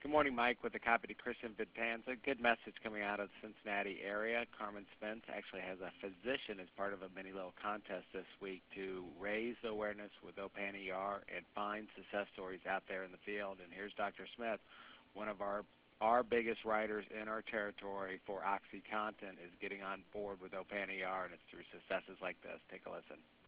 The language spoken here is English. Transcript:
Good morning, Mike, with a copy to Christian Vidpanza. Good message coming out of the Cincinnati area. Carmen Spence actually has a physician as part of a mini little contest this week to raise the awareness with Opana ER and find success stories out there in the field. And here's Dr. Smith, one of our biggest writers in our territory for OxyContin is getting on board with Opana ER, and it's through successes like this. Take a listen.